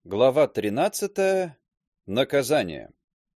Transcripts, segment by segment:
Глава 13. Наказание.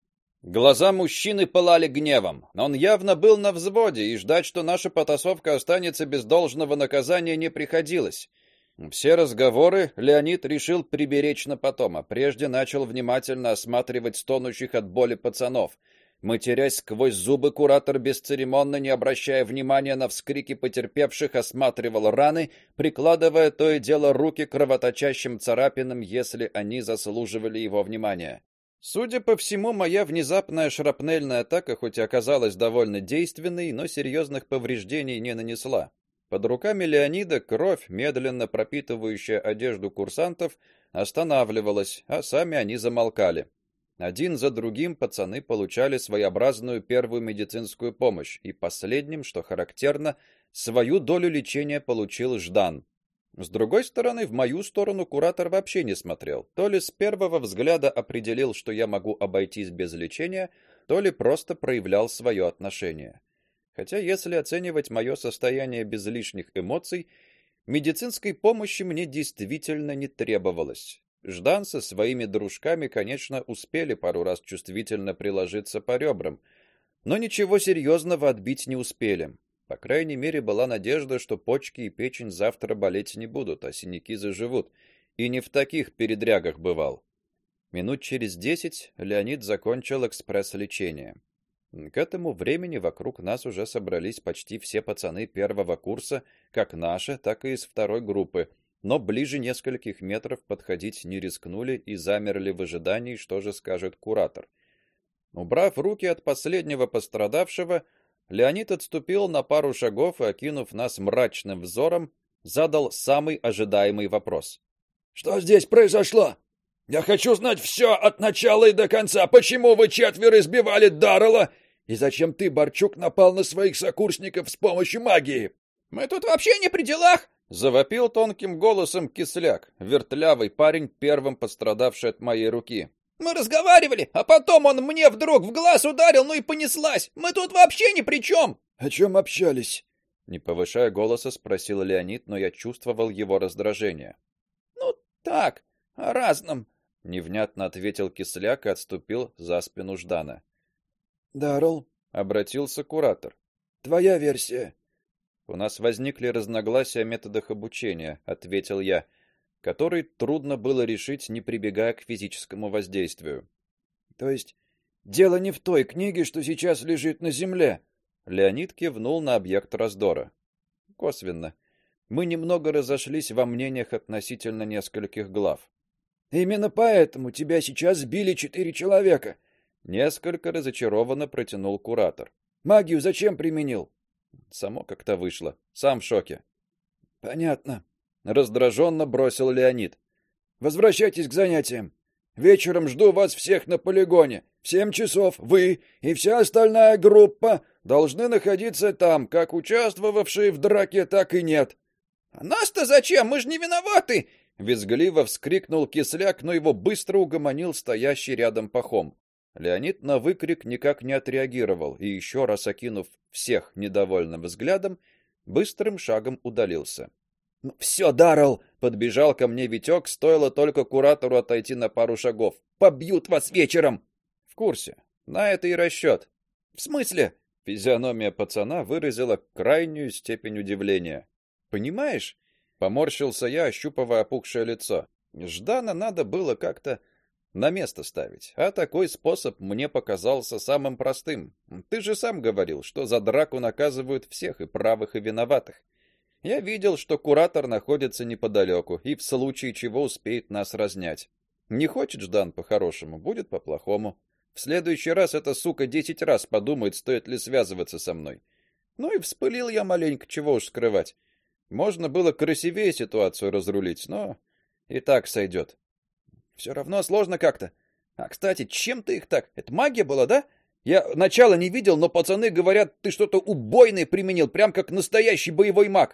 Глаза мужчины пылали гневом. Он явно был на взводе, и ждать, что наша потасовка останется без должного наказания, не приходилось. Все разговоры Леонид решил приберечь на потом, а прежде начал внимательно осматривать стонущих от боли пацанов. Матерясь сквозь зубы, куратор бесцеремонно, не обращая внимания на вскрики потерпевших, осматривал раны, прикладывая то и дело руки к кровоточащим царапинам, если они заслуживали его внимания. Судя по всему, моя внезапная шрапнельная атака хоть и оказалась довольно действенной, но серьезных повреждений не нанесла. Под руками Леонида кровь, медленно пропитывающая одежду курсантов, останавливалась, а сами они замолкали. Один за другим пацаны получали своеобразную первую медицинскую помощь, и последним, что характерно, свою долю лечения получил Ждан. С другой стороны, в мою сторону куратор вообще не смотрел. То ли с первого взгляда определил, что я могу обойтись без лечения, то ли просто проявлял свое отношение. Хотя, если оценивать мое состояние без лишних эмоций, медицинской помощи мне действительно не требовалось. Ждан со своими дружками, конечно, успели пару раз чувствительно приложиться по ребрам, но ничего серьезного отбить не успели. По крайней мере, была надежда, что почки и печень завтра болеть не будут, а синяки заживут. И не в таких передрягах бывал. Минут через 10 Леонид закончил экспресс-лечение. К этому времени вокруг нас уже собрались почти все пацаны первого курса, как наши, так и из второй группы. Но ближе нескольких метров подходить не рискнули и замерли в ожидании, что же скажет куратор. Убрав руки от последнего пострадавшего, Леонид отступил на пару шагов и, окинув нас мрачным взором, задал самый ожидаемый вопрос. Что здесь произошло? Я хочу знать все от начала и до конца. Почему вы четверо избивали Даррелла? И зачем ты, Борчук, напал на своих сокурсников с помощью магии? Мы тут вообще не при делах, завопил тонким голосом Кисляк, вертлявый парень, первым пострадавший от моей руки. Мы разговаривали, а потом он мне вдруг в глаз ударил, ну и понеслась. Мы тут вообще ни при чем. О чем общались? Не повышая голоса, спросил Леонид, но я чувствовал его раздражение. Ну так, о разном, невнятно ответил Кисляк и отступил за спину Ждана. Даррелл, обратился куратор. Твоя версия. У нас возникли разногласия о методах обучения, ответил я, который трудно было решить, не прибегая к физическому воздействию. То есть дело не в той книге, что сейчас лежит на земле. Леонид кивнул на объект раздора. Косвенно. Мы немного разошлись во мнениях относительно нескольких глав. Именно поэтому тебя сейчас сбили 4 человека. Несколько разочарованно протянул куратор. Магию зачем применил? Само как-то вышло. Сам в шоке. Понятно. Раздраженно бросил Леонид. Возвращайтесь к занятиям. Вечером жду вас всех на полигоне. В 7 часов вы и вся остальная группа должны находиться там, как участвовавшие в драке, так и нет. А нас-то зачем? Мы же не виноваты, визгливо вскрикнул Кисляк, но его быстро угомонил стоящий рядом Пахом. Леонид на выкрик никак не отреагировал и еще раз окинув всех недовольным взглядом, быстрым шагом удалился. Ну все, Даррелл, подбежал ко мне Витек, стоило только куратору отойти на пару шагов. Побьют вас вечером. В курсе. На это и расчет. В смысле? Физиономия пацана выразила крайнюю степень удивления. Понимаешь? Поморщился я, ощупывая опухшее лицо. Ждана надо было как-то на место ставить, а такой способ мне показался самым простым. Ты же сам говорил, что за драку наказывают всех, и правых, и виноватых. Я видел, что куратор находится неподалеку и в случае чего успеет нас разнять. Не хочет Ждан по-хорошему, будет по-плохому. В следующий раз эта сука 10 раз подумает, стоит ли связываться со мной. Ну и вспылил я маленько, чего уж скрывать. Можно было красивее ситуацию разрулить, но и так сойдет. Все равно сложно как-то. А, кстати, чем ты их так? Это магия была, да? Я начала не видел, но пацаны говорят, ты что-то убойное применил, прям как настоящий боевой маг.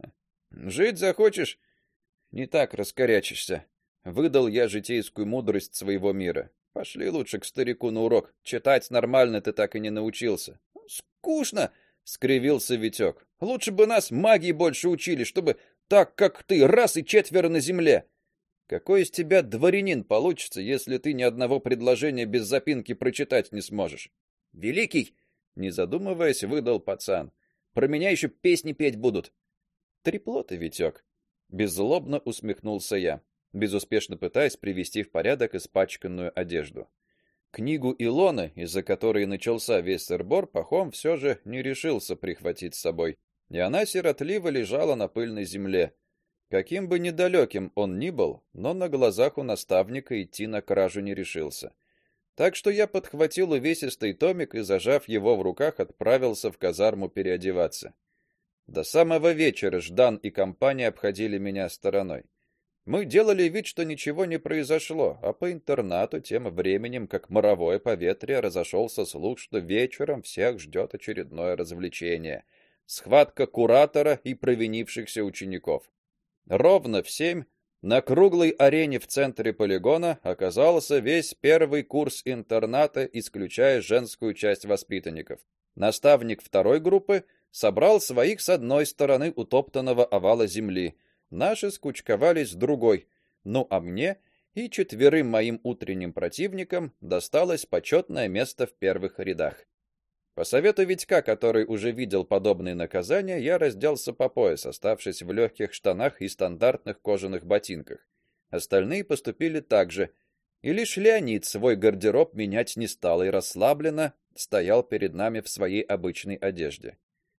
Жить захочешь, не так раскорячишься. Выдал я житейскую мудрость своего мира. Пошли лучше к старику на урок. Читать нормально ты так и не научился. Скучно, скривился Витек. Лучше бы нас магии больше учили, чтобы так, как ты, раз и четверо на земле. Какой из тебя дворянин получится, если ты ни одного предложения без запинки прочитать не сможешь? Великий, не задумываясь, выдал пацан. Про меня еще песни петь будут. Трепло ты, Витек. Беззлобно усмехнулся я, безуспешно пытаясь привести в порядок испачканную одежду. Книгу Илоны, из-за которой начался весь сыр-бор, Пахом все же не решился прихватить с собой, и она сиротливо лежала на пыльной земле. Каким бы недалеким он ни был, но на глазах у наставника идти на кражу не решился. Так что я подхватил увесистый томик и, зажав его в руках, отправился в казарму переодеваться. До самого вечера Ждан и компания обходили меня стороной. Мы делали вид, что ничего не произошло, а по интернату тем временем, как моровое поветрие, разошелся слух, что вечером всех ждет очередное развлечение схватка куратора и провинившихся учеников. Ровно в 7 на круглой арене в центре полигона оказался весь первый курс интерната, исключая женскую часть воспитанников. Наставник второй группы собрал своих с одной стороны утоптанного овала земли. Наши скучковались с другой. Ну а мне и 4 моим утренним противникам досталось почетное место в первых рядах. По совету Витька, который уже видел подобные наказания, я разделся по пояс, оставшись в легких штанах и стандартных кожаных ботинках. Остальные поступили так же, и лишь Леонид свой гардероб менять не стал и расслабленно стоял перед нами в своей обычной одежде.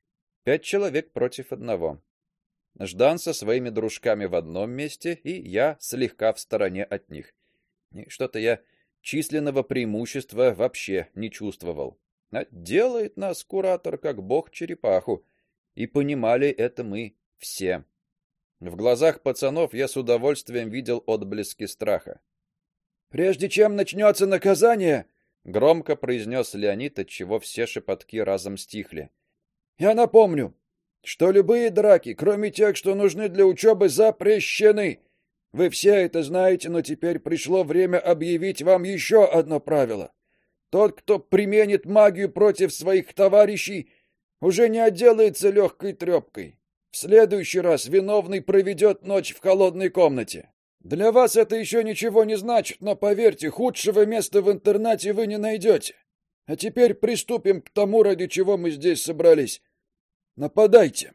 5 человек против 1. Ждан со своими дружками в одном месте, и я слегка в стороне от них. И что-то я численного преимущества вообще не чувствовал. А делает нас куратор как бог черепаху, и понимали это мы все. В глазах пацанов я с удовольствием видел отблески страха. Прежде чем начнется наказание, громко произнес Леонид, отчего все шепотки разом стихли. Я напомню, что любые драки, кроме тех, что нужны для учебы, запрещены. Вы все это знаете, но теперь пришло время объявить вам еще одно правило. Тот, кто применит магию против своих товарищей, уже не отделается легкой трепкой. В следующий раз виновный проведет ночь в холодной комнате. Для вас это еще ничего не значит, но поверьте, худшего места в интернате вы не найдете. А теперь приступим к тому, ради чего мы здесь собрались. Нападайте.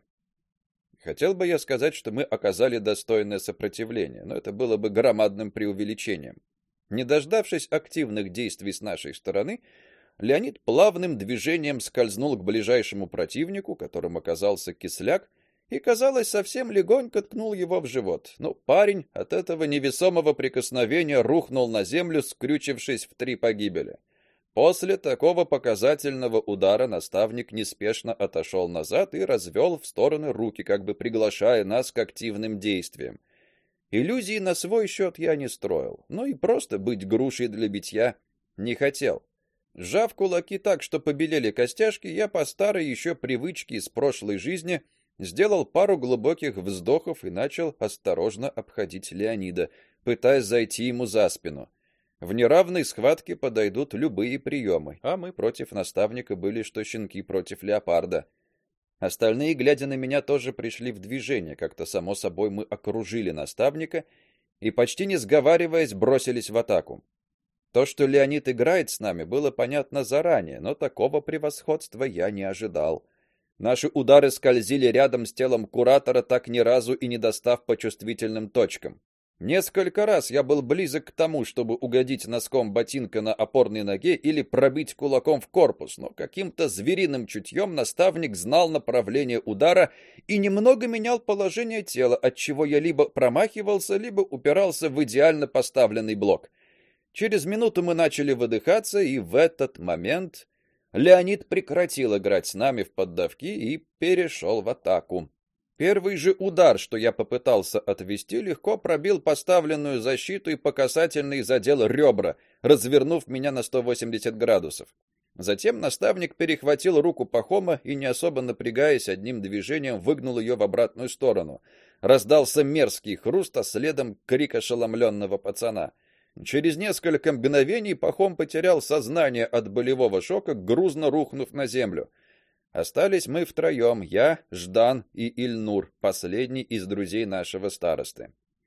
Хотел бы я сказать, что мы оказали достойное сопротивление, но это было бы громадным преувеличением. Не дождавшись активных действий с нашей стороны, Леонид плавным движением скользнул к ближайшему противнику, которым оказался Кисляк, и, казалось, совсем легонько ткнул его в живот. Но парень от этого невесомого прикосновения рухнул на землю, скрючившись в 3 погибели. После такого показательного удара наставник неспешно отошел назад и развел в стороны руки, как бы приглашая нас к активным действиям. Иллюзий на свой счет я не строил, но и просто быть грушей для битья не хотел. Сжав кулаки так, что побелели костяшки, я по старой еще привычке из прошлой жизни сделал пару глубоких вздохов и начал осторожно обходить Леонида, пытаясь зайти ему за спину. В неравной схватке подойдут любые приемы, а мы против наставника были что щенки против леопарда. Остальные, глядя на меня, тоже пришли в движение. Как-то само собой мы окружили наставника и, почти не сговариваясь, бросились в атаку. То, что Леонид играет с нами, было понятно заранее, но такого превосходства я не ожидал. Наши удары скользили рядом с телом куратора, так ни разу и не достав по чувствительным точкам. Несколько раз я был близок к тому, чтобы угодить носком ботинка на опорной ноге или пробить кулаком в корпус, но каким-то звериным чутьем наставник знал направление удара и немного менял положение тела, отчего я либо промахивался, либо упирался в идеально поставленный блок. Через минуту мы начали выдыхаться, и в этот момент Леонид прекратил играть с нами в поддавки и перешел в атаку. Первый же удар, что я попытался отвести, легко пробил поставленную защиту и по касательной задел ребра, развернув меня на 180 градусов. Затем наставник перехватил руку Пахома и, не особо напрягаясь, одним движением выгнул ее в обратную сторону. Раздался мерзкий хруст, а следом крик ошеломленного пацана. Через несколько мгновений Пахом потерял сознание от болевого шока, грузно рухнув на землю. Остались мы втроем: я, Ждан и Ильнур, последний из друзей нашего старосты.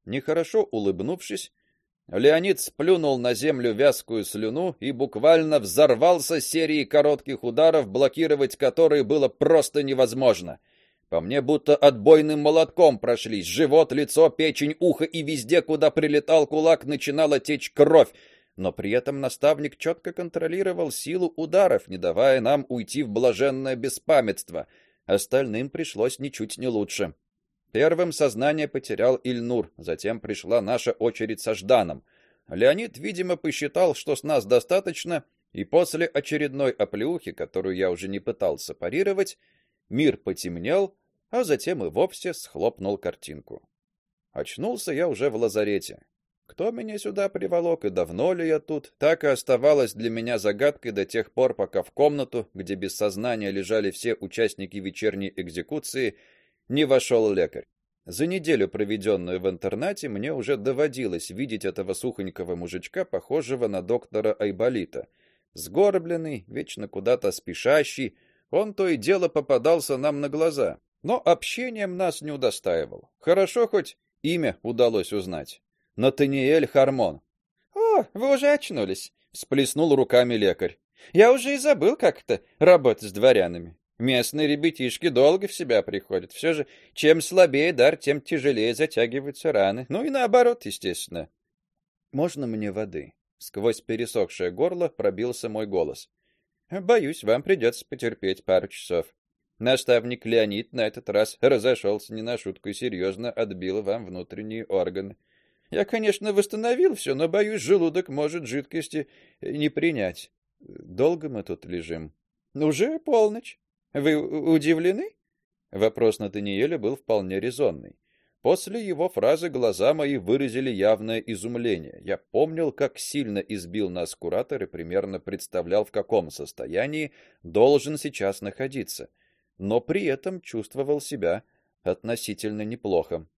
Нехорошо улыбнувшись, Леонид сплюнул на землю вязкую слюну и буквально взорвался серией коротких ударов, блокировать которые было просто невозможно. По мне будто отбойным молотком прошлись. Живот, лицо, печень, ухо и везде, куда прилетал кулак, начинала течь кровь. Но при этом наставник четко контролировал силу ударов, не давая нам уйти в блаженное беспамятство. Остальным пришлось ничуть не лучше. Первым сознание потерял Ильнур, затем пришла наша очередь со Жданом. Леонид, видимо, посчитал, что с нас достаточно, и после очередной оплеухи, которую я уже не пытался парировать, мир потемнел, а затем и вовсе схлопнул картинку. Очнулся я уже в лазарете. Кто меня сюда приволок и давно ли я тут, так и оставалось для меня загадкой до тех пор, пока в комнату, где без сознания лежали все участники вечерней экзекуции, не вошел лекарь. За неделю, проведенную в интернате, мне уже доводилось видеть этого сухонького мужичка, похожего на доктора Айболита. Сгорбленный, вечно куда-то спешащий, он то и дело попадался нам на глаза, но общением нас не удостаивал. Хорошо хоть имя удалось узнать. Натаниэль Хармон. О, вы уже очнулись, всплеснул руками лекарь. Я уже и забыл, как это работать с дворянами. Местные ребятишки долго в себя приходят. Все же, чем слабее дар, тем тяжелее затягиваются раны. Ну и наоборот, естественно. Можно мне воды? Сквозь пересохшее горло пробился мой голос. Боюсь, вам придется потерпеть пару часов. Наставник Леонид на этот раз разошелся не на шутку и серьезно отбил вам внутренние органы. Я, конечно, восстановил все, но боюсь, желудок может жидкости не принять. Долго мы тут лежим? Уже полночь. Вы удивлены? Вопрос Натаниэля был вполне резонный. После его фразы глаза мои выразили явное изумление. Я помнил, как сильно избил нас куратор и примерно представлял, в каком состоянии должен сейчас находиться, но при этом чувствовал себя относительно неплохо.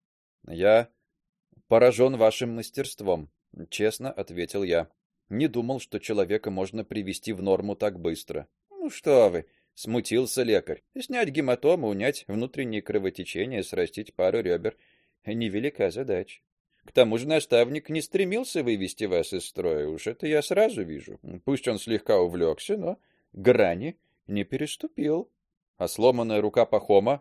Я поражен вашим мастерством, честно ответил я. Не думал, что человека можно привести в норму так быстро. Ну что вы, смутился лекарь. Снять гематому, унять внутренние кровотечения, срастить пару ребер — невелика задача. К тому же наставник не стремился вывести вас из строя, уж это я сразу вижу. Пусть он слегка увлекся, но грани не переступил. А сломанная рука Пахома,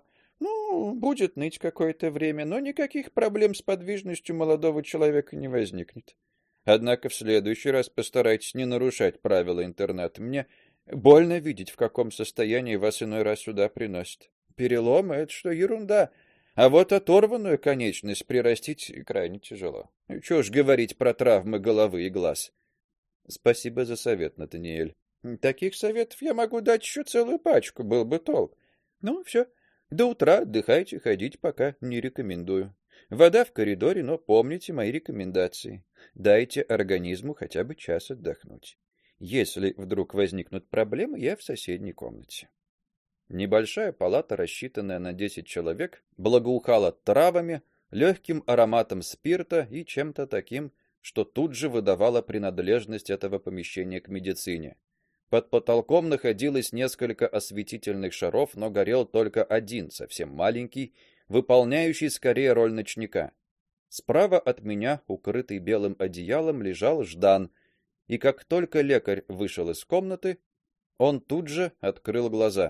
будет ныть какое-то время, но никаких проблем с подвижностью молодого человека не возникнет. Однако в следующий раз постарайтесь не нарушать правила интерната. Мне больно видеть, в каком состоянии вас иной раз сюда приносят. Переломы — это что, ерунда. А вот оторванную конечность прирастить крайне тяжело. Чего ж говорить про травмы головы и глаз. Спасибо за совет, Натаниэль. Таких советов я могу дать еще целую пачку, был бы толк. Ну, все. До утра отдыхайте, ходить пока не рекомендую. Вода в коридоре, но помните мои рекомендации. Дайте организму хотя бы час отдохнуть. Если вдруг возникнут проблемы, я в соседней комнате. Небольшая палата, рассчитанная на 10 человек, благоухала травами, легким ароматом спирта и чем-то таким, что тут же выдавало принадлежность этого помещения к медицине. Под потолком находилось несколько осветительных шаров, но горел только один, совсем маленький, выполняющий скорее роль ночника. Справа от меня, укрытый белым одеялом, лежал Ждан, и как только лекарь вышел из комнаты, он тут же открыл глаза.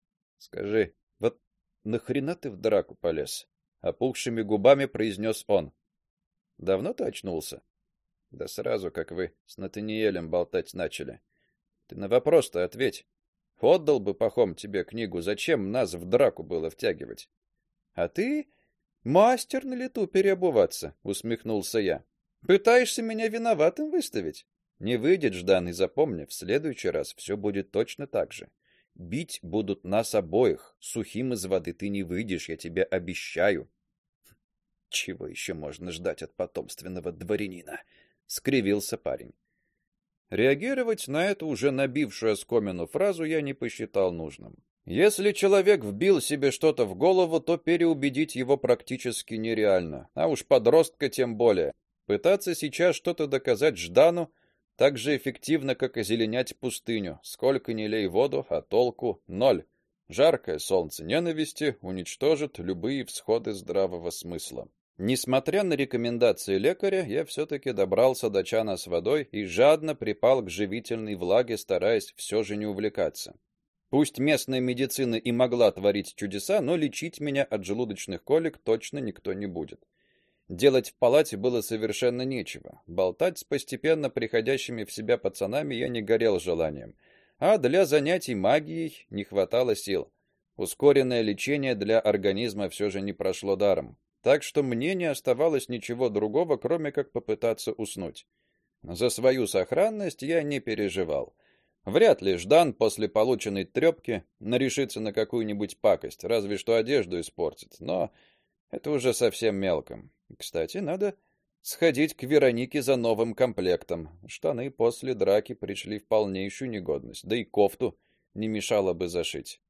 Скажи, вот нахрена ты в драку полез? Опухшими губами произнес он. Давно ты очнулся? Да сразу, как вы с Натаниэлем болтать начали. Ты на вопрос-то ответь. Отдал бы Пахом тебе книгу, зачем нас в драку было втягивать? А ты мастер на лету переобуваться, усмехнулся я. Пытаешься меня виноватым выставить? Не выйдет, Ждан, и запомни, в следующий раз все будет точно так же. Бить будут нас обоих. Сухим из воды ты не выйдешь, я тебе обещаю. Чего еще можно ждать от потомственного дворянина? Скривился парень. Реагировать на эту уже набившую оскомину фразу я не посчитал нужным. Если человек вбил себе что-то в голову, то переубедить его практически нереально, а уж подростка тем более. Пытаться сейчас что-то доказать Ждану так же эффективно, как озеленять пустыню. Сколько ни лей воду, а толку ноль. Жаркое солнце ненависти уничтожит любые всходы здравого смысла. Несмотря на рекомендации лекаря, я все-таки добрался до чана с водой и жадно припал к живительной влаге, стараясь все же не увлекаться. Пусть местная медицина и могла творить чудеса, но лечить меня от желудочных колик точно никто не будет. Делать в палате было совершенно нечего. Болтать с постепенно приходящими в себя пацанами я не горел желанием, а для занятий магией не хватало сил. Ускоренное лечение для организма все же не прошло даром, так что мне не оставалось ничего другого, кроме как попытаться уснуть. За свою сохранность я не переживал. Вряд ли Ждан после полученной трёпки нарешится на какую-нибудь пакость, разве что одежду испортит, но это уже совсем мелко. Кстати, надо сходить к Веронике за новым комплектом. Штаны после драки пришли в полнейшую негодность, да и кофту не мешало бы зашить.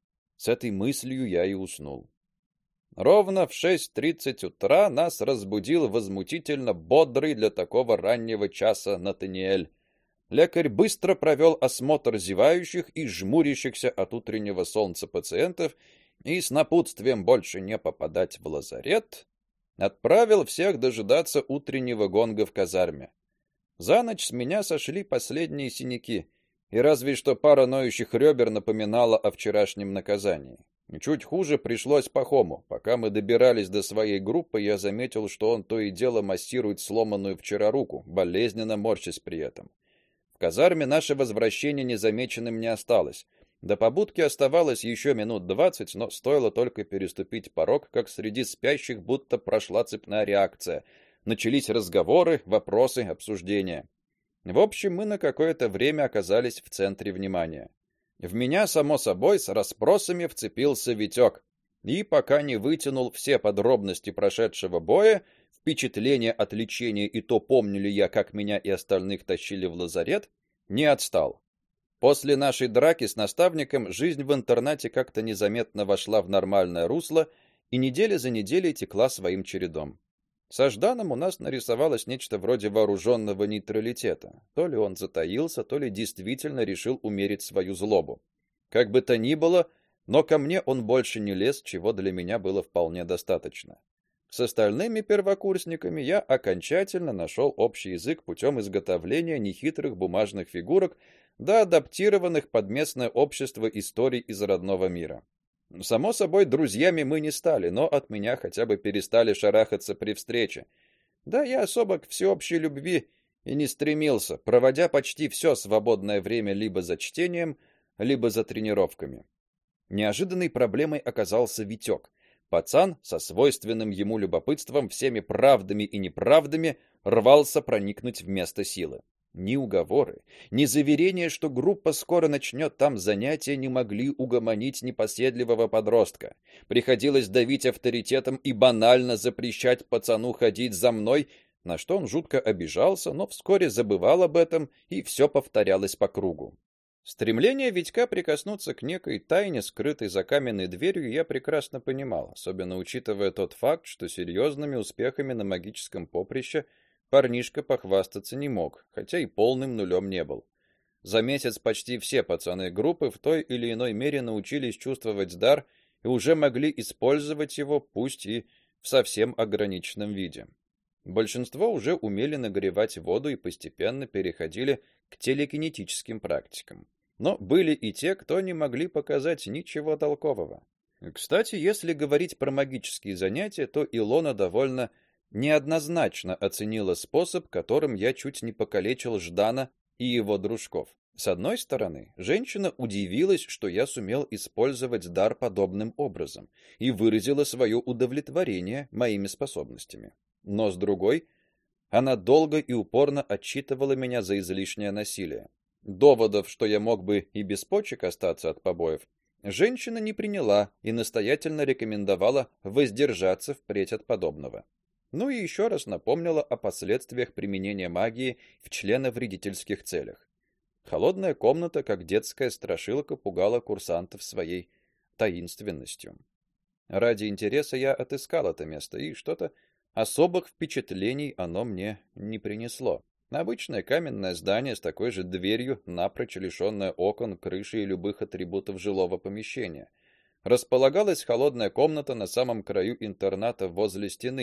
С этой мыслью я и уснул. Ровно в 6:30 утра нас разбудил возмутительно бодрый для такого раннего часа Натаниэль. Лекарь быстро провел осмотр зевающих и жмурящихся от утреннего солнца пациентов и с напутствием больше не попадать в лазарет отправил всех дожидаться утреннего гонга в казарме. За ночь с меня сошли последние синяки, и разве что пара ноющих ребер напоминала о вчерашнем наказании. Чуть хуже пришлось Пахому. Пока мы добирались до своей группы, я заметил, что он то и дело массирует сломанную вчера руку, болезненно морщась при этом. В казарме наше возвращение незамеченным не осталось. До побудки оставалось еще минут 20, но стоило только переступить порог, как среди спящих будто прошла цепная реакция. Начались разговоры, вопросы, обсуждения. В общем, мы на какое-то время оказались в центре внимания. В меня, само собой, с расспросами вцепился Витек. И пока не вытянул все подробности прошедшего боя, впечатление от лечения и то, помню ли я, как меня и остальных тащили в лазарет, не отстал. После нашей драки с наставником жизнь в интернате как-то незаметно вошла в нормальное русло, и неделя за неделей текла своим чередом. Со Жданом у нас нарисовалось нечто вроде вооруженного нейтралитета. То ли он затаился, то ли действительно решил умерить свою злобу. Как бы то ни было, но ко мне он больше не лез, чего для меня было вполне достаточно. С остальными первокурсниками я окончательно нашел общий язык путем изготовления нехитрых бумажных фигурок, да адаптированных под местное общество историй из родного мира. Само собой, друзьями мы не стали, но от меня хотя бы перестали шарахаться при встрече. Да, я особо к всеобщей любви и не стремился, проводя почти все свободное время либо за чтением, либо за тренировками. Неожиданной проблемой оказался Витек. Пацан со свойственным ему любопытством всеми правдами и неправдами рвался проникнуть в место силы. Ни уговоры, ни заверения, что группа скоро начнет там занятия, не могли угомонить непоседливого подростка. Приходилось давить авторитетом и банально запрещать пацану ходить за мной, на что он жутко обижался, но вскоре забывал об этом, и все повторялось по кругу. Стремление Витька прикоснуться к некой тайне, скрытой за каменной дверью, я прекрасно понимал, особенно учитывая тот факт, что серьезными успехами на магическом поприще парнишка похвастаться не мог, хотя и полным нулем не был. За месяц почти все пацаны группы в той или иной мере научились чувствовать дар и уже могли использовать его, пусть и в совсем ограниченном виде. Большинство уже умели нагревать воду и постепенно переходили к телекинетическим практикам. Но были и те, кто не могли показать ничего толкового. Кстати, если говорить про магические занятия, то Илона довольно неоднозначно оценила способ, которым я чуть не покалечил Ждана и его дружков. С одной стороны, женщина удивилась, что я сумел использовать дар подобным образом, и выразила свое удовлетворение моими способностями. Но с другой, она долго и упорно отчитывала меня за излишнее насилие. Доводов, что я мог бы и без почек остаться от побоев, женщина не приняла и настоятельно рекомендовала воздержаться впредь от подобного. Ну и еще раз напомнила о последствиях применения магии в членовредительских целях. Холодная комната, как детская страшилка, пугала курсантов своей таинственностью. Ради интереса я отыскал это место, и что-то особых впечатлений оно мне не принесло. Обычное каменное здание с такой же дверью, напрочь лишённое окон, крыши и любых атрибутов жилого помещения. Располагалась холодная комната на самом краю интерната возле стены,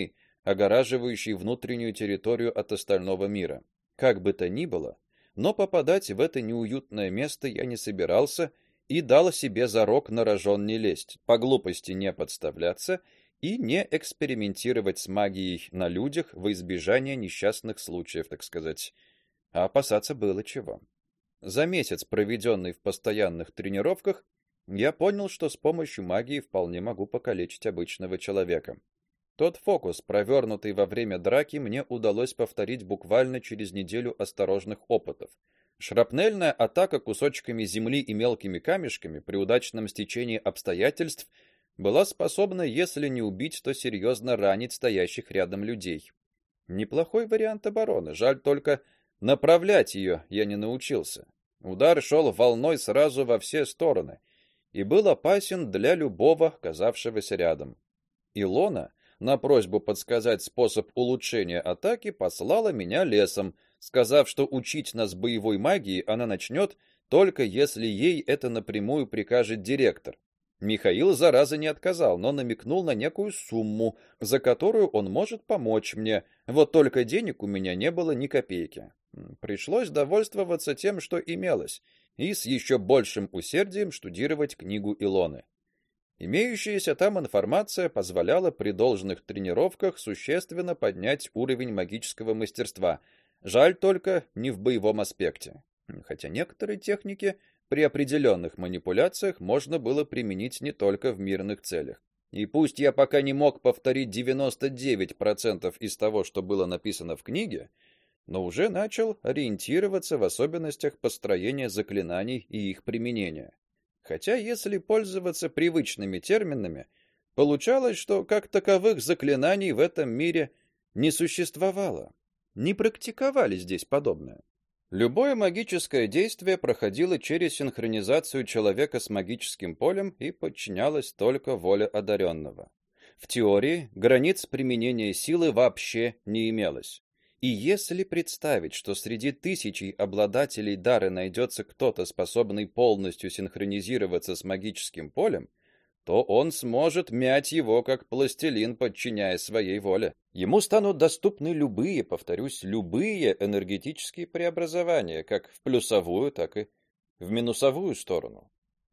огораживающий внутреннюю территорию от остального мира. Как бы то ни было, но попадать в это неуютное место я не собирался и дал себе зарок на рожон не лезть, по глупости не подставляться и не экспериментировать с магией на людях во избежание несчастных случаев, так сказать. А опасаться было чего. За месяц, проведенный в постоянных тренировках, я понял, что с помощью магии вполне могу покалечить обычного человека. Тот фокус, провернутый во время драки, мне удалось повторить буквально через неделю осторожных опытов. Шрапнельная атака кусочками земли и мелкими камешками при удачном стечении обстоятельств была способна, если не убить, то серьезно ранить стоящих рядом людей. Неплохой вариант обороны, жаль только направлять ее я не научился. Удар шел волной сразу во все стороны и был опасен для любого, оказавшегося рядом. Илона на просьбу подсказать способ улучшения атаки послала меня лесом, сказав, что учить нас боевой магии она начнет только если ей это напрямую прикажет директор. Михаил, зараза, не отказал, но намекнул на некую сумму, за которую он может помочь мне. Вот только денег у меня не было ни копейки. Пришлось довольствоваться тем, что имелось, и с еще большим усердием штудировать книгу Илоны. Имеющаяся там информация позволяла при должных тренировках существенно поднять уровень магического мастерства. Жаль только не в боевом аспекте. Хотя некоторые техники при определенных манипуляциях можно было применить не только в мирных целях. И пусть я пока не мог повторить 99% из того, что было написано в книге, но уже начал ориентироваться в особенностях построения заклинаний и их применения. Хотя, если пользоваться привычными терминами, получалось, что как таковых заклинаний в этом мире не существовало. Не практиковали здесь подобное. Любое магическое действие проходило через синхронизацию человека с магическим полем и подчинялось только воле одаренного. В теории границ применения силы вообще не имелось. И если представить, что среди тысячи обладателей дара найдется кто-то, способный полностью синхронизироваться с магическим полем, то он сможет мять его как пластилин, подчиняя своей воле. Ему станут доступны любые, повторюсь, любые энергетические преобразования, как в плюсовую, так и в минусовую сторону.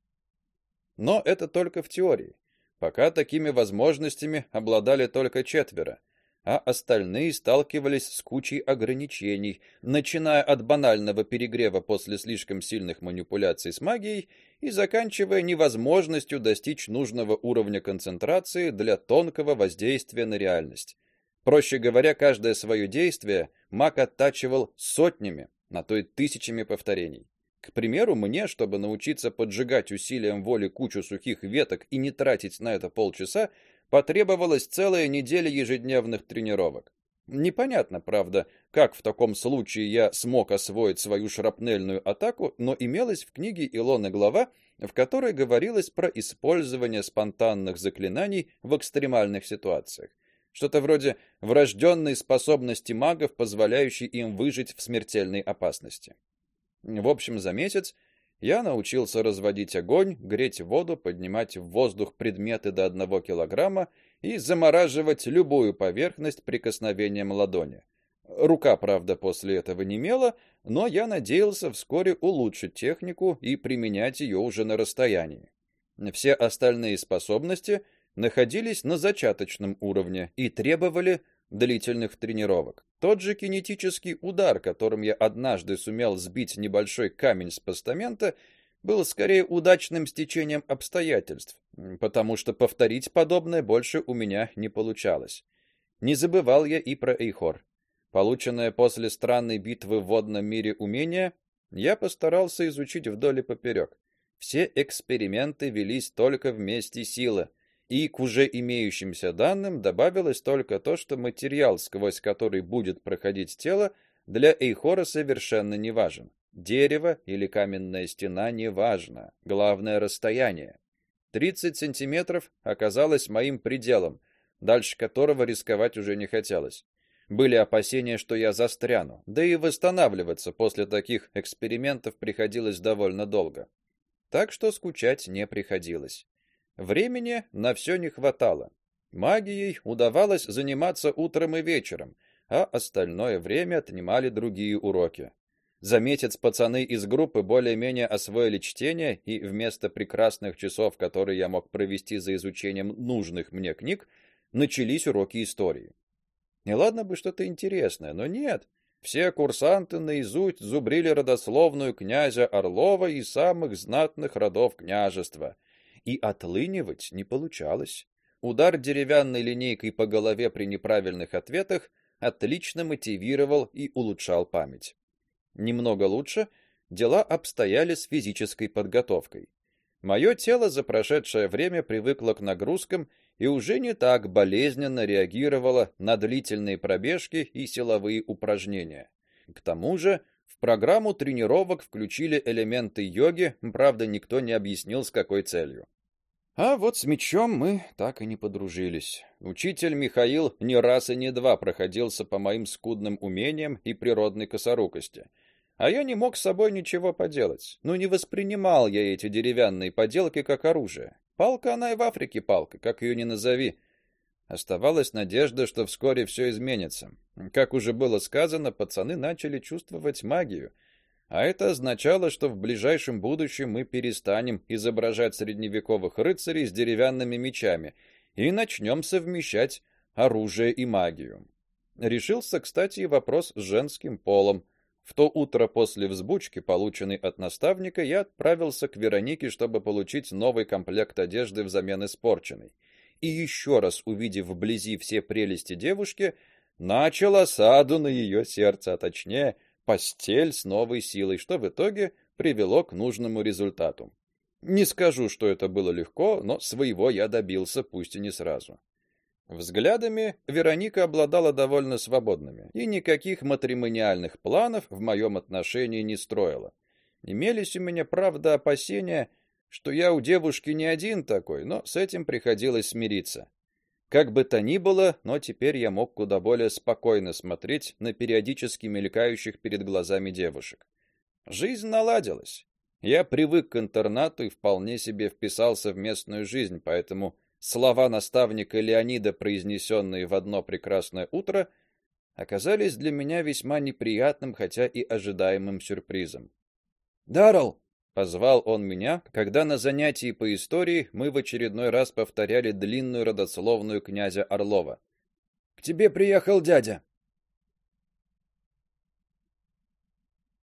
Но это только в теории. Пока такими возможностями обладали только 4, а остальные сталкивались с кучей ограничений, начиная от банального перегрева после слишком сильных манипуляций с магией и заканчивая невозможностью достичь нужного уровня концентрации для тонкого воздействия на реальность. Проще говоря, каждое свое действие маг оттачивал сотнями, а то и тысячами повторений. К примеру, мне, чтобы научиться поджигать усилием воли кучу сухих веток и не тратить на это полчаса, потребовалась целая неделя ежедневных тренировок. Непонятно, правда, как в таком случае я смог освоить свою шрапнельную атаку, но имелась в книге Илоны глава, в которой говорилось про использование спонтанных заклинаний в экстремальных ситуациях. Что-то вроде врожденной способности магов, позволяющей им выжить в смертельной опасности. В общем, за месяц я научился разводить огонь, греть воду, поднимать в воздух предметы до 1 килограмма и замораживать любую поверхность прикосновением ладони. Рука, правда, после этого немела, но я надеялся вскоре улучшить технику и применять ее уже на расстоянии. Все остальные способности находились на зачаточном уровне и требовали длительных тренировок. Тот же кинетический удар, которым я однажды сумел сбить небольшой камень с постамента, был скорее удачным стечением обстоятельств, потому что повторить подобное больше у меня не получалось. Не забывал я и про Эйхор. Полученное после странной битвы в водном мире умение я постарался изучить вдоль и поперек. Все эксперименты велись только вместе силы. И к уже имеющимся данным добавилось только то, что материал, сквозь который будет проходить тело, для Эйхора совершенно не важен. Дерево или каменная стена не важно, главное расстояние. 30 сантиметров оказалось моим пределом, дальше которого рисковать уже не хотелось. Были опасения, что я застряну, да и восстанавливаться после таких экспериментов приходилось довольно долго. Так что скучать не приходилось. Времени на все не хватало. Магией удавалось заниматься утром и вечером, а остальное время отнимали другие уроки. За месяц пацаны из группы более-менее освоили чтение, и вместо прекрасных часов, которые я мог провести за изучением нужных мне книг, начались уроки истории. Не ладно бы что-то интересное, но нет. Все курсанты наизусть зубрили родословную князя Орлова и самых знатных родов княжества, и отлынивать не получалось. Удар деревянной линейкой по голове при неправильных ответах отлично мотивировал и улучшал память. Немного лучше дела обстояли с физической подготовкой. Мое тело за прошедшее время привыкло к нагрузкам и уже не так болезненно реагировало на длительные пробежки и силовые упражнения. К тому же, в программу тренировок включили элементы йоги, правда, никто не объяснил, с какой целью. А вот с мечом мы так и не подружились. Учитель Михаил не раз и не два проходился по моим скудным умениям и природной косорукости. А я не мог с собой ничего поделать. Не воспринимал я эти деревянные поделки как оружие. Палка она и в Африке палка, как ее ни назови. Оставалась надежда, что вскоре все изменится. Как уже было сказано, пацаны начали чувствовать магию. А это означало, что в ближайшем будущем мы перестанем изображать средневековых рыцарей с деревянными мечами и начнем совмещать оружие и магию. Решился, кстати, и вопрос с женским полом. В то утро после взбучки, полученной от наставника, я отправился к Веронике, чтобы получить новый комплект одежды взамен испорченной. И еще раз увидев вблизи все прелести девушки, начал осаду на ее сердце, а точнее, постель с новой силой, что в итоге привело к нужному результату. Не скажу, что это было легко, но своего я добился, пусть и не сразу. Взглядами Вероника обладала довольно свободными, и никаких матримониальных планов в моем отношении не строила. Имелись у меня, правда, опасения, что я у девушки не один такой, но с этим приходилось смириться. Как бы то ни было, но теперь я мог куда более спокойно смотреть на периодически мелькающих перед глазами девушек. Жизнь наладилась. Я привык к интернату и вполне себе вписался в местную жизнь, поэтому слова наставника Леонида, произнесенные в одно прекрасное утро, оказались для меня весьма неприятным, хотя и ожидаемым сюрпризом. «Даррелл!» — позвал он меня, когда на занятии по истории мы в очередной раз повторяли длинную родословную князя Орлова. «К тебе приехал дядя».